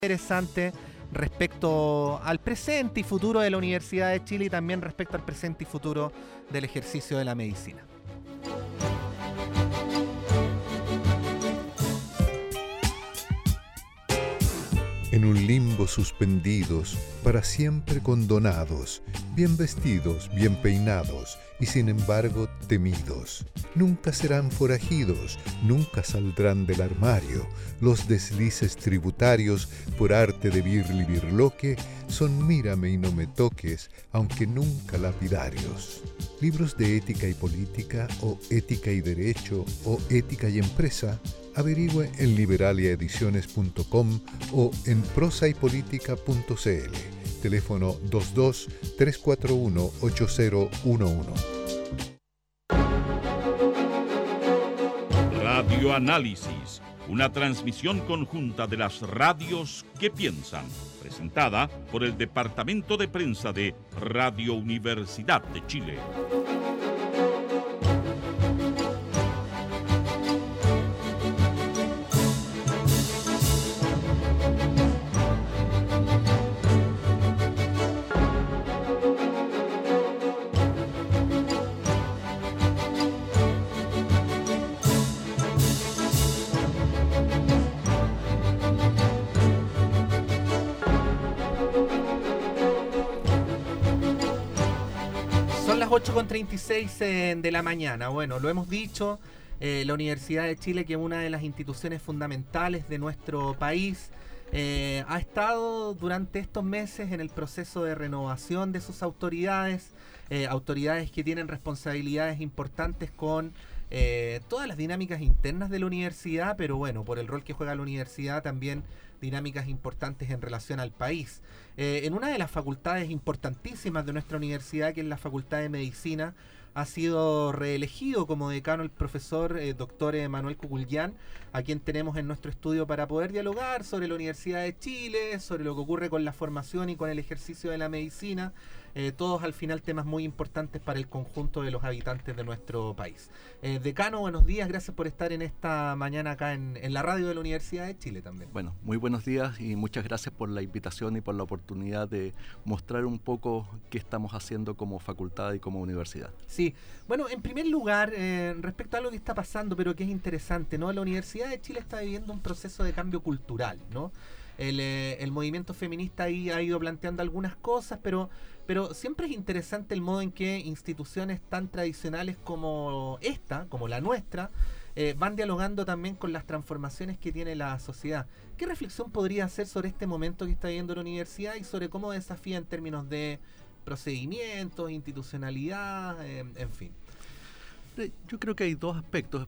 interesante respecto al presente y futuro de la Universidad de Chile y también respecto al presente y futuro del ejercicio de la medicina. En un limbo suspendidos, para siempre condonados, bien vestidos, bien peinados, y sin embargo temidos. Nunca serán forajidos, nunca saldrán del armario. Los deslices tributarios, por arte de birli birloque, son mírame y no me toques, aunque nunca lapidarios. Libros de ética y política, o ética y derecho, o ética y empresa, averigüe en liberaliaediciones.com o en prosaypolitica.cl. Teléfono 22-341-8011. Radio Análisis, una transmisión conjunta de las radios que piensan, presentada por el Departamento de Prensa de Radio Universidad de Chile. Son las 8:36 de la mañana. Bueno, lo hemos dicho, la Universidad de Chile, que es una de las instituciones fundamentales de nuestro país, ha estado durante estos meses en el proceso de renovación de sus autoridades, autoridades que tienen responsabilidades importantes con todas las dinámicas internas de la universidad, pero bueno, por el rol que juega la universidad también dinámicas importantes en relación al país. En una de las facultades importantísimas de nuestra universidad, que es la Facultad de Medicina, ha sido reelegido como decano el profesor doctor Manuel Cucullán, a quien tenemos en nuestro estudio para poder dialogar sobre la Universidad de Chile, sobre lo que ocurre con la formación y con el ejercicio de la medicina, todos al final temas muy importantes para el conjunto de los habitantes de nuestro país. Decano, buenos días, gracias por estar en esta mañana acá en la radio de la Universidad de Chile también. Bueno, muy buenos días y muchas gracias por la invitación y por la oportunidad de mostrar un poco qué estamos haciendo como facultad y como universidad. Sí, bueno, en primer lugar, respecto a algo que está pasando, pero que es interesante, ¿no? La Universidad de Chile está viviendo un proceso de cambio cultural, ¿no? El movimiento feminista ahí ha ido planteando algunas cosas, pero siempre es interesante el modo en que instituciones tan tradicionales como esta, como la nuestra, van dialogando también con las transformaciones que tiene la sociedad. ¿Qué reflexión podría hacer sobre este momento que está viviendo la universidad y sobre cómo desafía en términos de procedimientos, institucionalidad, en fin? Yo creo que hay dos aspectos.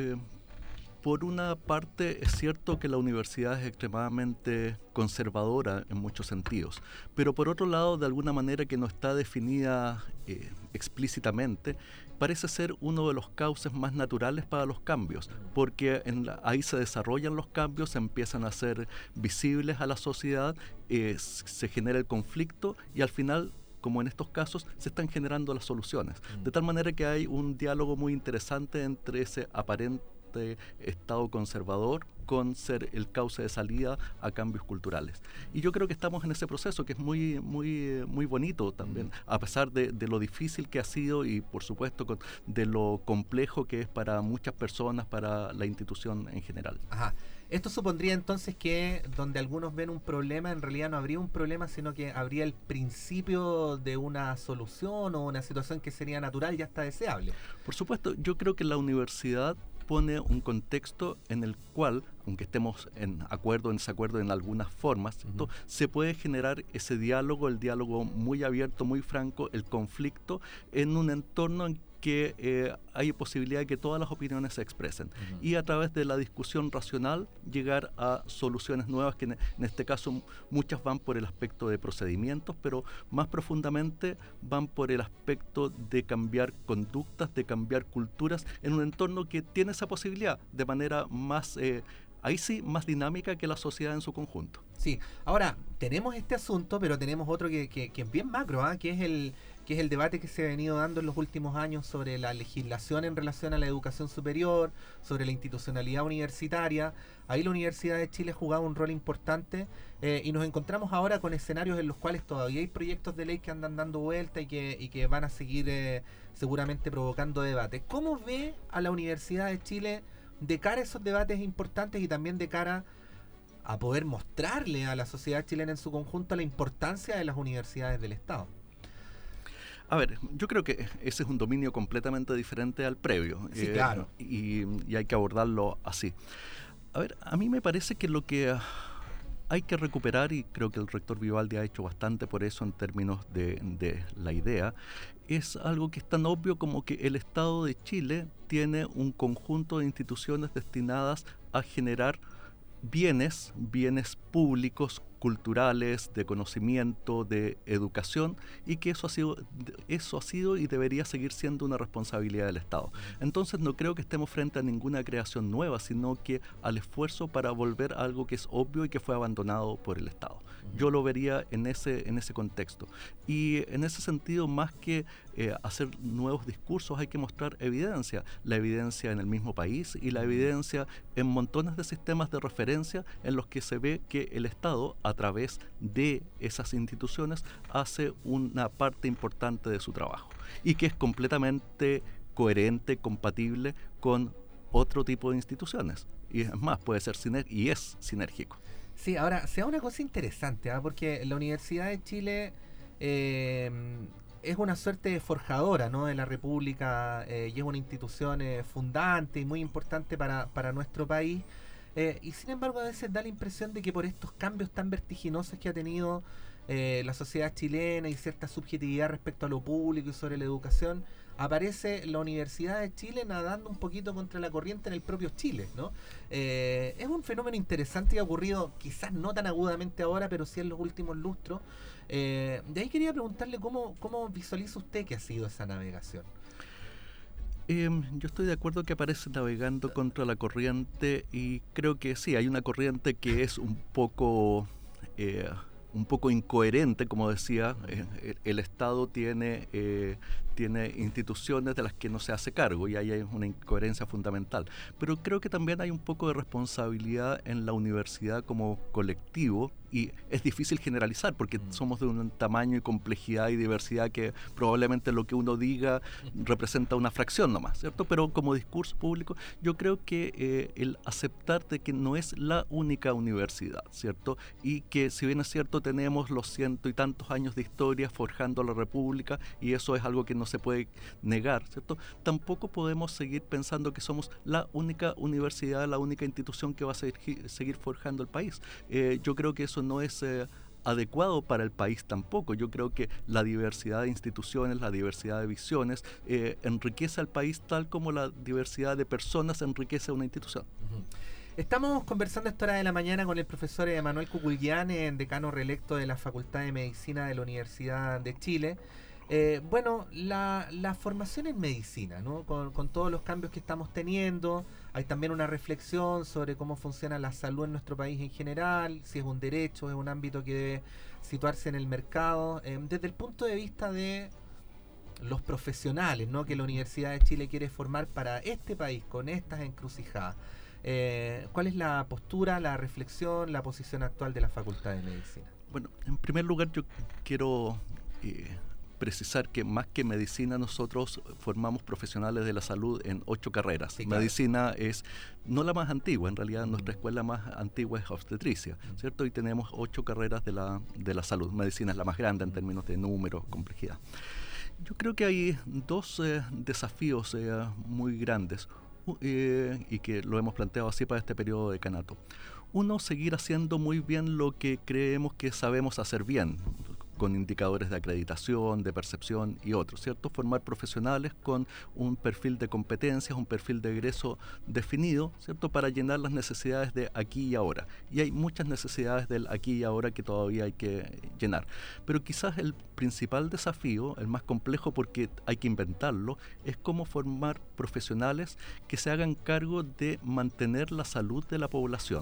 Por una parte, es cierto que la universidad es extremadamente conservadora en muchos sentidos, pero por otro lado, de alguna manera que no está definida explícitamente, parece ser uno de los cauces más naturales para los cambios, porque ahí se desarrollan los cambios, se empiezan a ser visibles a la sociedad, se genera el conflicto y al final, como en estos casos, se están generando las soluciones. De tal manera que hay un diálogo muy interesante entre ese aparente estado conservador con ser el cauce de salida a cambios culturales. Y yo creo que estamos en ese proceso que es muy bonito también, a pesar de lo difícil que ha sido y por supuesto de lo complejo que es para muchas personas, para la institución en general. Ajá. Esto supondría entonces que donde algunos ven un problema, en realidad no habría un problema, sino que habría el principio de una solución o una situación que sería natural y hasta deseable. Por supuesto, yo creo que la universidad pone un contexto en el cual, aunque estemos en acuerdo, en desacuerdo en algunas formas, se puede generar ese diálogo, el diálogo muy abierto, muy franco, el conflicto, en un entorno en que hay posibilidad de que todas las opiniones se expresen y a través de la discusión racional llegar a soluciones nuevas que en este caso muchas van por el aspecto de procedimientos, pero más profundamente van por el aspecto de cambiar conductas, de cambiar culturas en un entorno que tiene esa posibilidad de manera más ahí sí, más dinámica que la sociedad en su conjunto. Sí, ahora tenemos este asunto, pero tenemos otro que es bien macro, que es que es el debate que se ha venido dando en los últimos años sobre la legislación en relación a la educación superior, sobre la institucionalidad universitaria. Ahí la Universidad de Chile jugaba un rol importante y nos encontramos ahora con escenarios en los cuales todavía hay proyectos de ley que andan dando vuelta y que van a seguir seguramente provocando debates. ¿Cómo ve a la Universidad de Chile de cara a esos debates importantes y también de cara a poder mostrarle a la sociedad chilena en su conjunto la importancia de las universidades del Estado? A ver, yo creo que ese es un dominio completamente diferente al previo. Sí, claro. Y hay que abordarlo así. A ver, a mí me parece que lo que hay que recuperar, y creo que el rector Vivaldi ha hecho bastante por eso en términos de la idea, es algo que es tan obvio como que el Estado de Chile tiene un conjunto de instituciones destinadas a generar bienes públicos, culturales, de conocimiento, de educación, y que eso ha sido y debería seguir siendo una responsabilidad del Estado. Entonces no creo que estemos frente a ninguna creación nueva, sino que al esfuerzo para volver a algo que es obvio y que fue abandonado por el Estado. Yo lo vería en ese contexto. Y en ese sentido, más que hacer nuevos discursos, hay que mostrar evidencia. La evidencia en el mismo país y la evidencia en montones de sistemas de referencia en los que se ve que el Estado, a través de esas instituciones, hace una parte importante de su trabajo y que es completamente coherente, compatible con otro tipo de instituciones. Y es más, puede ser y es sinérgico. Sí, ahora, sea una cosa interesante, porque la Universidad de Chile es una suerte de forjadora, ¿no?, de la República, y es una institución fundante y muy importante para nuestro país. Y sin embargo a veces da la impresión de que por estos cambios tan vertiginosos que ha tenido la sociedad chilena y cierta subjetividad respecto a lo público y sobre la educación, aparece la Universidad de Chile nadando un poquito contra la corriente en el propio Chile, ¿no? Es un fenómeno interesante y ha ocurrido quizás no tan agudamente ahora, pero sí en los últimos lustros. De ahí quería preguntarle cómo visualiza usted que ha sido esa navegación. Yo estoy de acuerdo que aparece navegando contra la corriente, y creo que sí, hay una corriente que es un poco incoherente, como decía. El Estado tiene instituciones de las que no se hace cargo, y ahí hay una incoherencia fundamental. Pero creo que también hay un poco de responsabilidad en la universidad como colectivo, y es difícil generalizar porque somos de un tamaño y complejidad y diversidad que probablemente lo que uno diga representa una fracción nomás, ¿cierto? Pero como discurso público, yo creo que el aceptar de que no es la única universidad, ¿cierto? Y que si bien es cierto, tenemos los 100 y tantos años de historia forjando la República, y eso es algo que no se puede negar, ¿cierto? Tampoco podemos seguir pensando que somos la única universidad, la única institución que va a seguir forjando el país. Yo creo que eso no es adecuado para el país tampoco. Yo creo que la diversidad de instituciones, la diversidad de visiones enriquece al país, tal como la diversidad de personas enriquece a una institución. Estamos conversando a esta hora de la mañana con el profesor Manuel Cucullián, decano reelecto de la Facultad de Medicina de la Universidad de Chile. Bueno, la formación en medicina, ¿no?, con todos los cambios que estamos teniendo, hay también una reflexión sobre cómo funciona la salud en nuestro país en general, si es un derecho, es un ámbito que debe situarse en el mercado, desde el punto de vista de los profesionales, ¿no?, que la Universidad de Chile quiere formar para este país con estas encrucijadas. ¿Cuál es la postura, la reflexión, la posición actual de la Facultad de Medicina? Bueno, en primer lugar yo quiero precisar que más que medicina, nosotros formamos profesionales de la salud en 8 carreras. Sí, claro. Medicina es no la más antigua, en realidad nuestra escuela más antigua es obstetricia, ¿cierto? Y tenemos 8 carreras de la salud. Medicina es la más grande en términos de números, complejidad. Yo creo que hay 2 desafíos muy grandes, y que lo hemos planteado así para este periodo de decanato. Uno, seguir haciendo muy bien lo que creemos que sabemos hacer bien, con indicadores de acreditación, de percepción y otros, ¿cierto? Formar profesionales con un perfil de competencias, un perfil de egreso definido, ¿cierto?, para llenar las necesidades de aquí y ahora. Y hay muchas necesidades del aquí y ahora que todavía hay que llenar. Pero quizás el principal desafío, el más complejo porque hay que inventarlo, es cómo formar profesionales que se hagan cargo de mantener la salud de la población.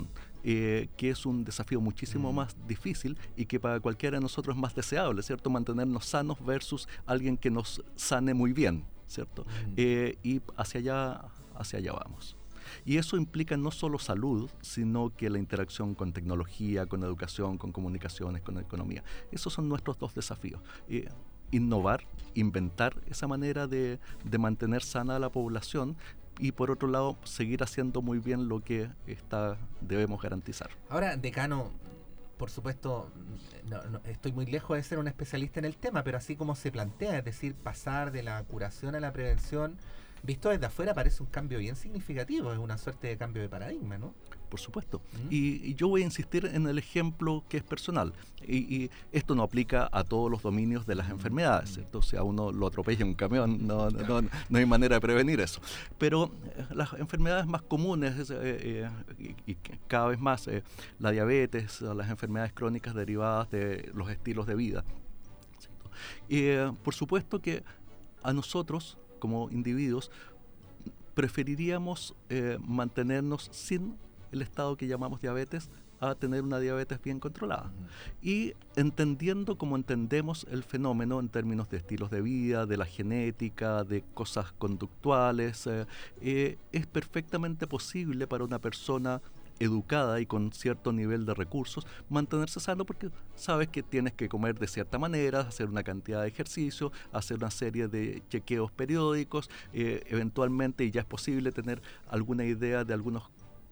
que es un desafío muchísimo más difícil y que para cualquiera de nosotros es más deseable, ¿cierto? Mantenernos sanos versus alguien que nos sane muy bien, ¿cierto? Y hacia allá vamos. Y eso implica no solo salud, sino que la interacción con tecnología, con educación, con comunicaciones, con economía. Esos son nuestros dos desafíos. Innovar, inventar esa manera de mantener sana a la población y por otro lado seguir haciendo muy bien lo que debemos garantizar. Ahora, decano, por supuesto, no, estoy muy lejos de ser un especialista en el tema, pero así como se plantea, es decir, pasar de la curación a la prevención, visto desde afuera parece un cambio bien significativo, es una suerte de cambio de paradigma, ¿no? Por supuesto. Y yo voy a insistir en el ejemplo que es personal. Y esto no aplica a todos los dominios de las enfermedades, ¿cierto? Si a uno lo atropella un camión, no hay manera de prevenir eso. Pero las enfermedades más comunes y cada vez más la diabetes, las enfermedades crónicas derivadas de los estilos de vida, ¿cierto? Por supuesto que a nosotros, como individuos, preferiríamos mantenernos sin el estado que llamamos diabetes a tener una diabetes bien controlada. Y entendiendo como entendemos el fenómeno en términos de estilos de vida, de la genética, de cosas conductuales, es perfectamente posible para una persona educada y con cierto nivel de recursos mantenerse sano, porque sabes que tienes que comer de cierta manera, hacer una cantidad de ejercicio, hacer una serie de chequeos periódicos, eventualmente, y ya es posible tener alguna idea de algunos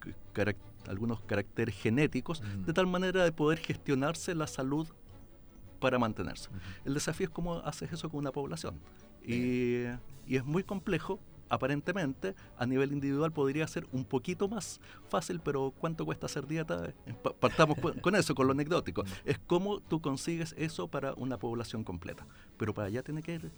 caracteres genéticos, de tal manera de poder gestionarse la salud para mantenerse. El desafío es cómo haces eso con una población. Y es muy complejo. Aparentemente, a nivel individual podría ser un poquito más fácil, pero ¿cuánto cuesta hacer dieta? Partamos con eso, con lo anecdótico. Es cómo tú consigues eso para una población completa. Pero para allá tiene que ir.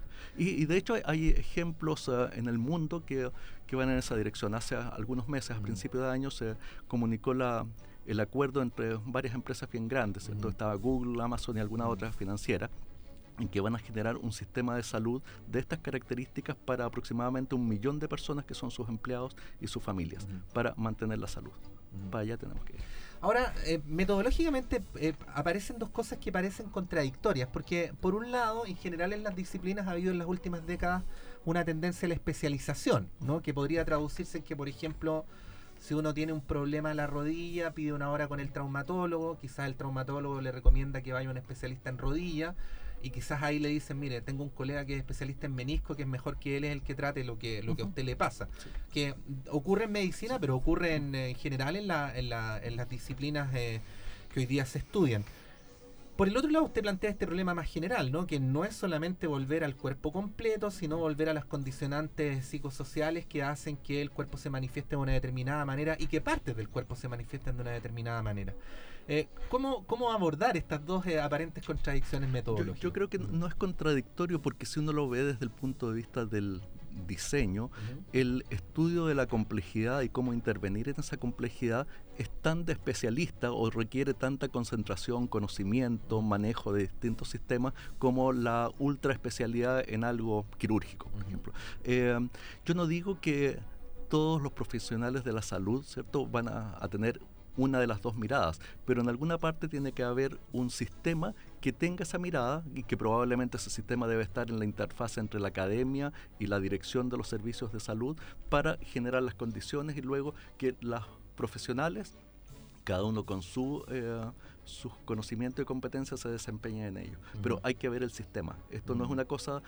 Y de hecho hay ejemplos en el mundo que van en esa dirección. Hace algunos meses, a principios de año, se comunicó el acuerdo entre varias empresas bien grandes, ¿cierto? Estaba Google, Amazon y alguna otra financiera, en que van a generar un sistema de salud de estas características para aproximadamente 1 millón de personas que son sus empleados y sus familias, para mantener la salud. Para allá tenemos que ir. Ahora, metodológicamente aparecen dos cosas que parecen contradictorias, porque por un lado, en general en las disciplinas ha habido en las últimas décadas una tendencia a la especialización, ¿no? Que podría traducirse en que, por ejemplo, si uno tiene un problema en la rodilla, pide una hora con el traumatólogo, quizás el traumatólogo le recomienda que vaya a un especialista en rodilla, y quizás ahí le dicen, mire, tengo un colega que es especialista en menisco, que es mejor que él es el que trate lo que a usted le pasa. Sí. Que ocurre en medicina, pero ocurre en general en las disciplinas que hoy día se estudian. Por el otro lado, usted plantea este problema más general, ¿no? Que no es solamente volver al cuerpo completo, sino volver a las condicionantes psicosociales que hacen que el cuerpo se manifieste de una determinada manera y que partes del cuerpo se manifiesten de una determinada manera. ¿Cómo abordar estas dos aparentes contradicciones metodológicas? Yo creo que no es contradictorio, porque si uno lo ve desde el punto de vista del diseño, el estudio de la complejidad y cómo intervenir en esa complejidad es tan de especialista o requiere tanta concentración, conocimiento, manejo de distintos sistemas como la ultra especialidad en algo quirúrgico, por ejemplo. Yo no digo que todos los profesionales de la salud, ¿cierto?, van a tener una de las dos miradas, pero en alguna parte tiene que haber un sistema que tenga esa mirada, y que probablemente ese sistema debe estar en la interfaz entre la academia y la dirección de los servicios de salud, para generar las condiciones y luego que los profesionales, cada uno con sus conocimientos y competencias, se desempeñen en ello. Pero hay que ver el sistema. Esto no es una cosa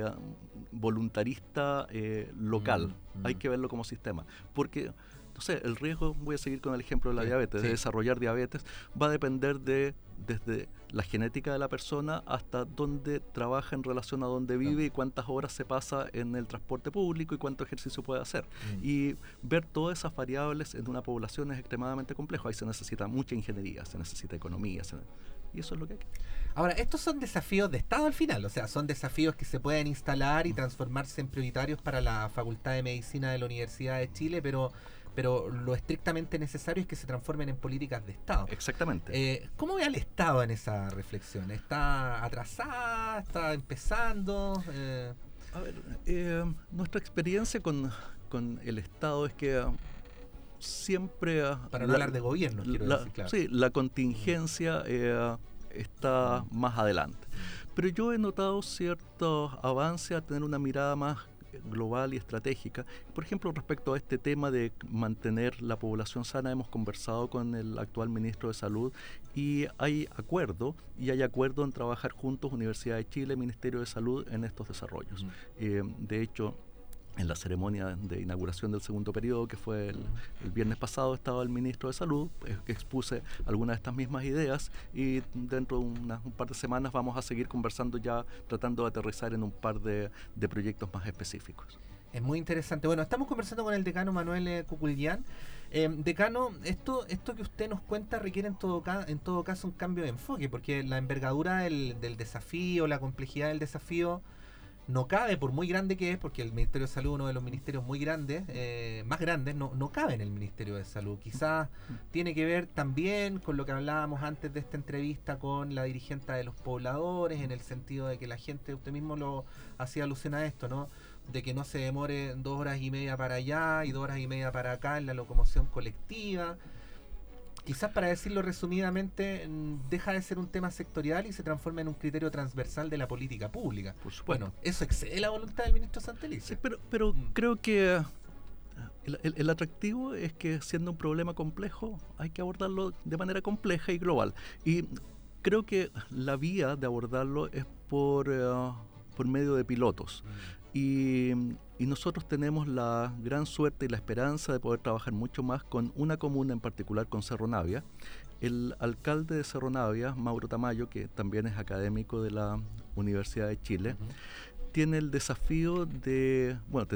voluntarista local. Hay que verlo como sistema, porque no sé, el riesgo, voy a seguir con el ejemplo de la diabetes, de desarrollar diabetes, va a depender desde la genética de la persona hasta dónde trabaja en relación a dónde vive y cuántas horas se pasa en el transporte público y cuánto ejercicio puede hacer. Y ver todas esas variables en una población es extremadamente complejo. Ahí se necesita mucha ingeniería, se necesita economía, y eso es lo que hay que... Ahora, estos son desafíos de Estado al final, o sea, son desafíos que se pueden instalar y transformarse en prioritarios para la Facultad de Medicina de la Universidad de Chile, pero lo estrictamente necesario es que se transformen en políticas de Estado. Exactamente. ¿Cómo ve al Estado en esa reflexión? ¿Está atrasada? ¿Está empezando? A ver, nuestra experiencia con el Estado es que siempre... Para no hablar de gobierno, quiero decir, claro. Sí, la contingencia está más adelante. Pero yo he notado ciertos avances a tener una mirada más global y estratégica. Por ejemplo, respecto a este tema de mantener la población sana, hemos conversado con el actual ministro de Salud y hay acuerdo en trabajar juntos Universidad de Chile, Ministerio de Salud en estos desarrollos. De hecho, en la ceremonia de inauguración del segundo periodo, que fue el viernes pasado, estaba el ministro de Salud, que expuse algunas de estas mismas ideas, y dentro de un par de semanas vamos a seguir conversando, ya tratando de aterrizar en un par de proyectos más específicos. Es muy interesante. Bueno, estamos conversando con el decano Manuel Cucullián. Decano, esto que usted nos cuenta requiere en todo caso un cambio de enfoque, porque la envergadura del desafío, la complejidad del desafío, no cabe, por muy grande que es, porque el Ministerio de Salud, uno de los ministerios muy grandes, más grandes, no cabe en el Ministerio de Salud. Quizás tiene que ver también con lo que hablábamos antes de esta entrevista con la dirigente de los pobladores, en el sentido de que la gente, usted mismo lo hacía alusión a esto, ¿no? De que no se demore 2 horas y media para allá y 2 horas y media para acá en la locomoción colectiva. Quizás, para decirlo resumidamente, deja de ser un tema sectorial y se transforma en un criterio transversal de la política pública. Por supuesto. Bueno, eso excede la voluntad del ministro Santelice. Sí, pero creo que el atractivo es que, siendo un problema complejo, hay que abordarlo de manera compleja y global. Y creo que la vía de abordarlo es por medio de pilotos. Y nosotros tenemos la gran suerte y la esperanza de poder trabajar mucho más con una comuna en particular, con Cerro Navia. El alcalde de Cerro Navia, Mauro Tamayo, que también es académico de la Universidad de Chile, tenía el desafío de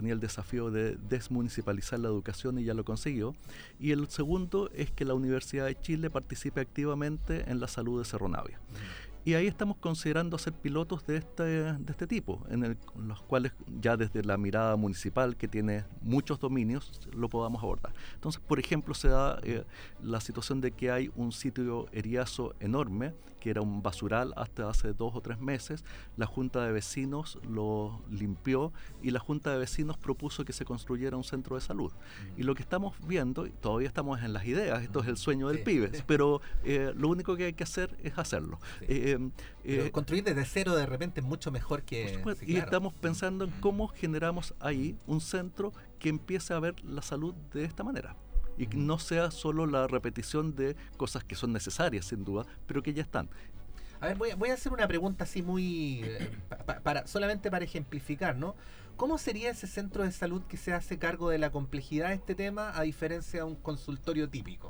desmunicipalizar la educación, y ya lo consiguió. Y el segundo es que la Universidad de Chile participe activamente en la salud de Cerro Navia. Y ahí estamos considerando hacer pilotos de este tipo, en los cuales ya desde la mirada municipal, que tiene muchos dominios, lo podamos abordar. Entonces, por ejemplo, se da la situación de que hay un sitio eriazo enorme, que era un basural hasta hace 2 o 3 meses. La Junta de Vecinos lo limpió y la Junta de Vecinos propuso que se construyera un centro de salud. Y lo que estamos viendo, y todavía estamos en las ideas, esto es el sueño del pibe, pero lo único que hay que hacer es hacerlo. Pero construir desde cero de repente es mucho mejor que... Sí, y estamos pensando en cómo generamos ahí un centro que empiece a ver la salud de esta manera. Y que no sea solo la repetición de cosas que son necesarias, sin duda, pero que ya están. A ver, voy a hacer una pregunta así muy... solamente para ejemplificar, ¿no? ¿Cómo sería ese centro de salud que se hace cargo de la complejidad de este tema, a diferencia de un consultorio típico?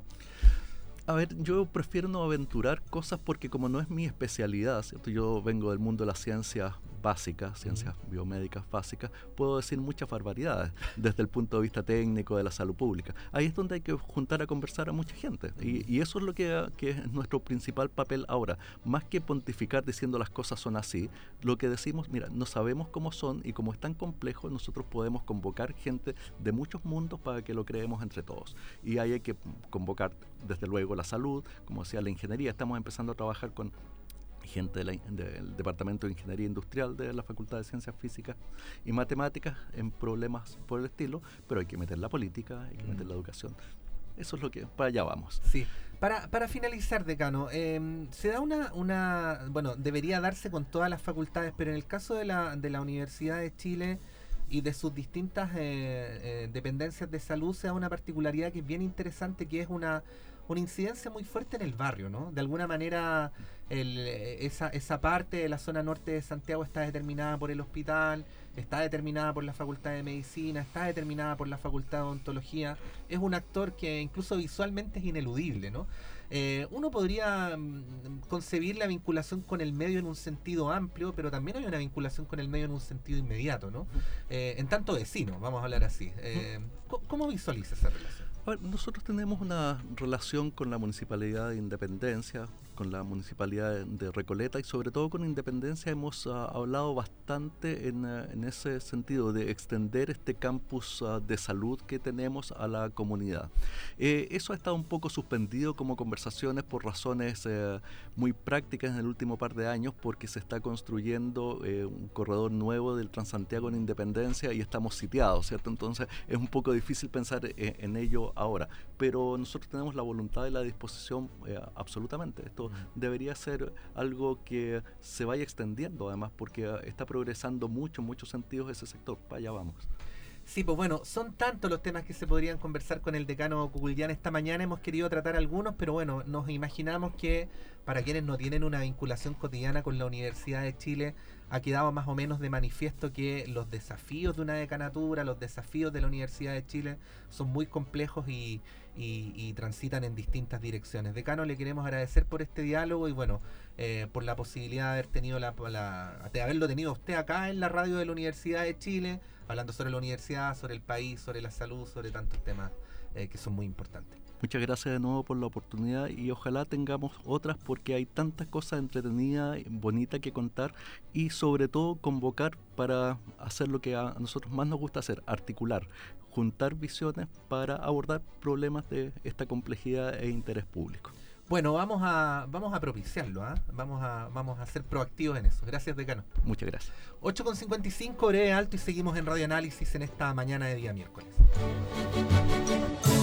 A ver, yo prefiero no aventurar cosas porque, como no es mi especialidad, ¿cierto? Yo vengo del mundo de las ciencias básicas, ciencias biomédicas básicas, puedo decir muchas barbaridades desde el punto de vista técnico de la salud pública. Ahí es donde hay que juntar a conversar a mucha gente, y eso es lo que es nuestro principal papel ahora. Más que pontificar diciendo las cosas son así, lo que decimos, mira, no sabemos cómo son, y como es tan complejo, nosotros podemos convocar gente de muchos mundos para que lo creemos entre todos. Y ahí hay que convocar, desde luego, la salud, como decía, la ingeniería. Estamos empezando a trabajar con gente del Departamento de Ingeniería Industrial de la Facultad de Ciencias Físicas y Matemáticas en problemas por el estilo, pero hay que meter la política, hay que meter la educación. Eso es lo que... para allá vamos. Sí. Para finalizar, decano, se da bueno, debería darse con todas las facultades, pero en el caso de la Universidad de Chile y de sus distintas dependencias de salud, se da una particularidad que es bien interesante, que es una incidencia muy fuerte en el barrio, ¿no? De alguna manera esa parte de la zona norte de Santiago está determinada por el hospital, está determinada por la Facultad de Medicina, está determinada por la Facultad de Odontología. Es un actor que incluso visualmente es ineludible, ¿no? Uno podría concebir la vinculación con el medio en un sentido amplio, pero también hay una vinculación con el medio en un sentido inmediato, ¿no? En tanto vecino, vamos a hablar así. ¿Cómo visualiza esa relación? A ver, nosotros tenemos una relación con la Municipalidad de Independencia con la Municipalidad de Recoleta y sobre todo con Independencia hemos hablado bastante en ese sentido de extender este campus de salud que tenemos a la comunidad. Eso ha estado un poco suspendido como conversaciones por razones muy prácticas en el último par de años, porque se está construyendo un corredor nuevo del Transantiago en Independencia y estamos sitiados, ¿cierto? Entonces es un poco difícil pensar en ello ahora, pero nosotros tenemos la voluntad y la disposición absolutamente. Esto debería ser algo que se vaya extendiendo además, porque está progresando mucho en muchos sentidos ese sector. Para allá vamos. Sí, pues bueno, son tantos los temas que se podrían conversar con el decano Cucullán esta mañana. Hemos querido tratar algunos, pero bueno, nos imaginamos que para quienes no tienen una vinculación cotidiana con la Universidad de Chile, ha quedado más o menos de manifiesto que los desafíos de una decanatura, los desafíos de la Universidad de Chile son muy complejos y transitan en distintas direcciones. Decano, le queremos agradecer por este diálogo y bueno, por la posibilidad de haber tenido de haberlo tenido usted acá en la radio de la Universidad de Chile, hablando sobre la universidad, sobre el país, sobre la salud, sobre tantos temas que son muy importantes. Muchas gracias de nuevo por la oportunidad y ojalá tengamos otras, porque hay tantas cosas entretenidas, bonitas que contar y sobre todo convocar para hacer lo que a nosotros más nos gusta hacer, articular, juntar visiones para abordar problemas de esta complejidad e interés público. Bueno, vamos a propiciarlo, ¿eh? Vamos a ser proactivos en eso. Gracias, decano. Muchas gracias. 8:55, breve alto y seguimos en Radio Análisis en esta mañana de día miércoles.